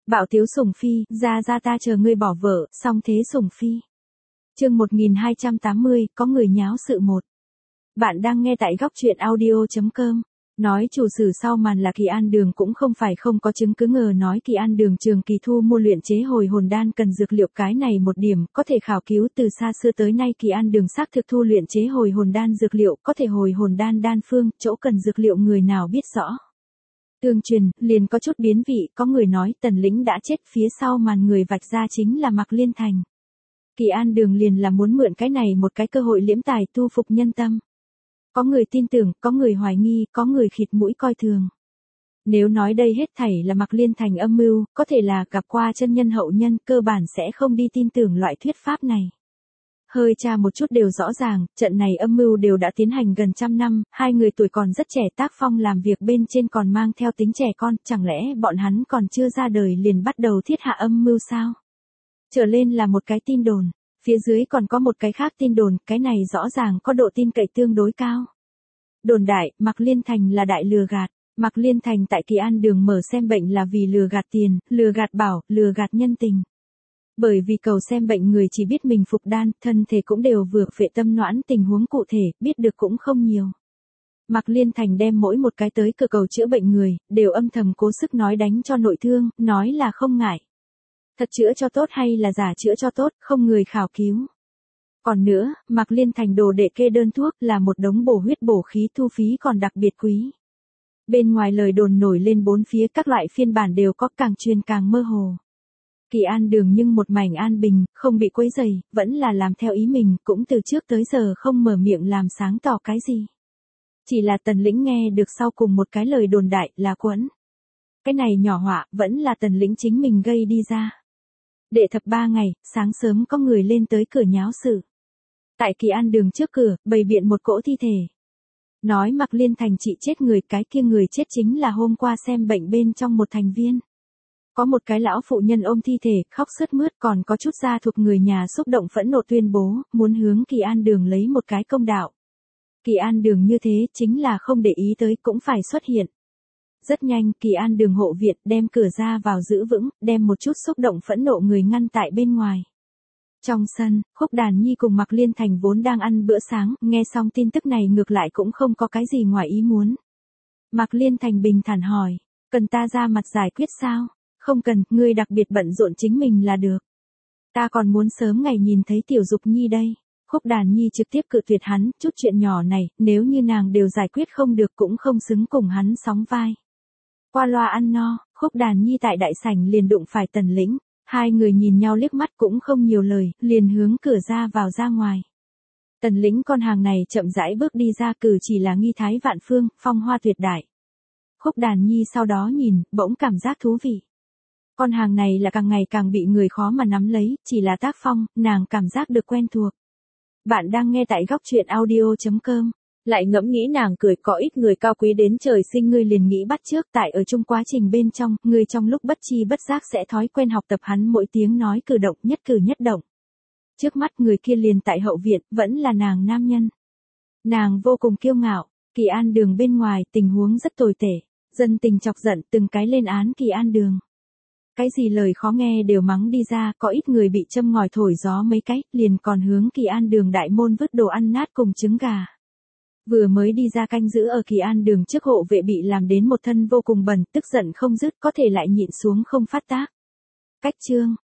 Bạo tiếu sủng phi, ra ta chờ ngươi bỏ vợ, xong thế sủng phi. Chương 1280, có người nháo sự một. Bạn đang nghe tại góc truyện audio.com. Nói chủ sử sau màn là Kỳ An Đường cũng không phải không có chứng cứ ngờ nói Kỳ An Đường trường kỳ thu mua luyện chế hồi hồn đan cần dược liệu, cái này một điểm có thể khảo cứu từ xa xưa tới nay. Kỳ An Đường xác thực thu luyện chế hồi hồn đan dược liệu, có thể hồi hồn đan đan phương, chỗ cần dược liệu người nào biết rõ. Tương truyền, liền có chút biến vị, có người nói Tần Lĩnh đã chết, phía sau màn người vạch ra chính là Mạc Liên Thành. Kỳ An Đường liền là muốn mượn cái này một cái cơ hội liễm tài tu phục nhân tâm. Có người tin tưởng, có người hoài nghi, có người khịt mũi coi thường. Nếu nói đây hết thảy là Mạc Liên Thành âm mưu, có thể là gặp qua chân nhân hậu nhân, cơ bản sẽ không đi tin tưởng loại thuyết pháp này. Hơi tra một chút đều rõ ràng, trận này âm mưu đều đã tiến hành gần 100 năm, hai người tuổi còn rất trẻ, tác phong làm việc bên trên còn mang theo tính trẻ con, chẳng lẽ bọn hắn còn chưa ra đời liền bắt đầu thiết hạ âm mưu sao? Trở lên là một cái tin đồn, phía dưới còn có một cái khác tin đồn, cái này rõ ràng có độ tin cậy tương đối cao. Đồn đại, Mạc Liên Thành là đại lừa gạt. Mạc Liên Thành tại Kỳ An Đường mở xem bệnh là vì lừa gạt tiền, lừa gạt bảo, lừa gạt nhân tình. Bởi vì cầu xem bệnh người chỉ biết mình phục đan, thân thể cũng đều vừa phệ tâm noãn, tình huống cụ thể, biết được cũng không nhiều. Mạc Liên Thành đem mỗi một cái tới cửa cầu chữa bệnh người, đều âm thầm cố sức nói đánh cho nội thương, nói là không ngại. Thật chữa cho tốt hay là giả chữa cho tốt, không người khảo cứu. Còn nữa, Mạc Liên Thành đồ đệ kê đơn thuốc là một đống bổ huyết bổ khí, thu phí còn đặc biệt quý. Bên ngoài lời đồn nổi lên bốn phía, các loại phiên bản đều có, càng truyền càng mơ hồ. Kỳ An Đường nhưng một mảnh an bình, không bị quấy rầy, vẫn là làm theo ý mình, cũng từ trước tới giờ không mở miệng làm sáng tỏ cái gì. Chỉ là Tần Lĩnh nghe được sau cùng một cái lời đồn đại là quẫn. Cái này nhỏ họa, vẫn là Tần Lĩnh chính mình gây đi ra. Đệ thập 3 ngày, sáng sớm có người lên tới cửa nháo sự. Tại Kỳ An Đường trước cửa, bày biện một cỗ thi thể. Nói Mạc Liên Thành chị chết người, cái kia người chết chính là hôm qua xem bệnh bên trong một thành viên. Có một cái lão phụ nhân ôm thi thể, khóc sướt mướt, còn có chút gia thuộc người nhà xúc động phẫn nộ tuyên bố, muốn hướng Kỳ An Đường lấy một cái công đạo. Kỳ An Đường như thế, chính là không để ý tới cũng phải xuất hiện. Rất nhanh, Kỳ An Đường hộ viện đem cửa ra vào giữ vững, đem một chút xúc động phẫn nộ người ngăn tại bên ngoài. Trong sân, Khúc Đàn Nhi cùng Mạc Liên Thành vốn đang ăn bữa sáng, nghe xong tin tức này ngược lại cũng không có cái gì ngoài ý muốn. Mạc Liên Thành bình thản hỏi, cần ta ra mặt giải quyết sao? Không cần, ngươi đặc biệt bận rộn chính mình là được. Ta còn muốn sớm ngày nhìn thấy Tiểu Dục Nhi đây. Khúc Đàn Nhi trực tiếp cự tuyệt hắn, chút chuyện nhỏ này, nếu như nàng đều giải quyết không được cũng không xứng cùng hắn sóng vai. Qua loa ăn no, Khúc Đàn Nhi tại đại sảnh liền đụng phải Tần Lĩnh. Hai người nhìn nhau liếc mắt cũng không nhiều lời, liền hướng cửa ra vào ra ngoài. Tần Lĩnh con hàng này chậm rãi bước đi ra, cử chỉ là nghi thái vạn phương, phong hoa tuyệt đại. Khúc Đàn Nhi sau đó nhìn, bỗng cảm giác thú vị. Con hàng này là càng ngày càng bị người khó mà nắm lấy, chỉ là tác phong, nàng cảm giác được quen thuộc. Bạn đang nghe tại góc truyện audio.com. Lại ngẫm nghĩ nàng cười, có ít người cao quý đến trời sinh ngươi liền nghĩ bắt chước, tại ở chung quá trình bên trong, ngươi trong lúc bất chi bất giác sẽ thói quen học tập hắn mỗi tiếng nói cử nhất động. Trước mắt người kia liền tại hậu viện, vẫn là nàng nam nhân. Nàng vô cùng kiêu ngạo, Kỳ An Đường bên ngoài tình huống rất tồi tệ, dân tình chọc giận từng cái lên án Kỳ An Đường. Cái gì lời khó nghe đều mắng đi ra, có ít người bị châm ngòi thổi gió mấy cái, liền còn hướng Kỳ An Đường đại môn vứt đồ ăn nát cùng trứng gà. Vừa mới đi ra canh giữ ở Kỳ An Đường trước hộ vệ bị làm đến một thân vô cùng bẩn, tức giận không dứt, có thể lại nhịn xuống không phát tác. Cách chương,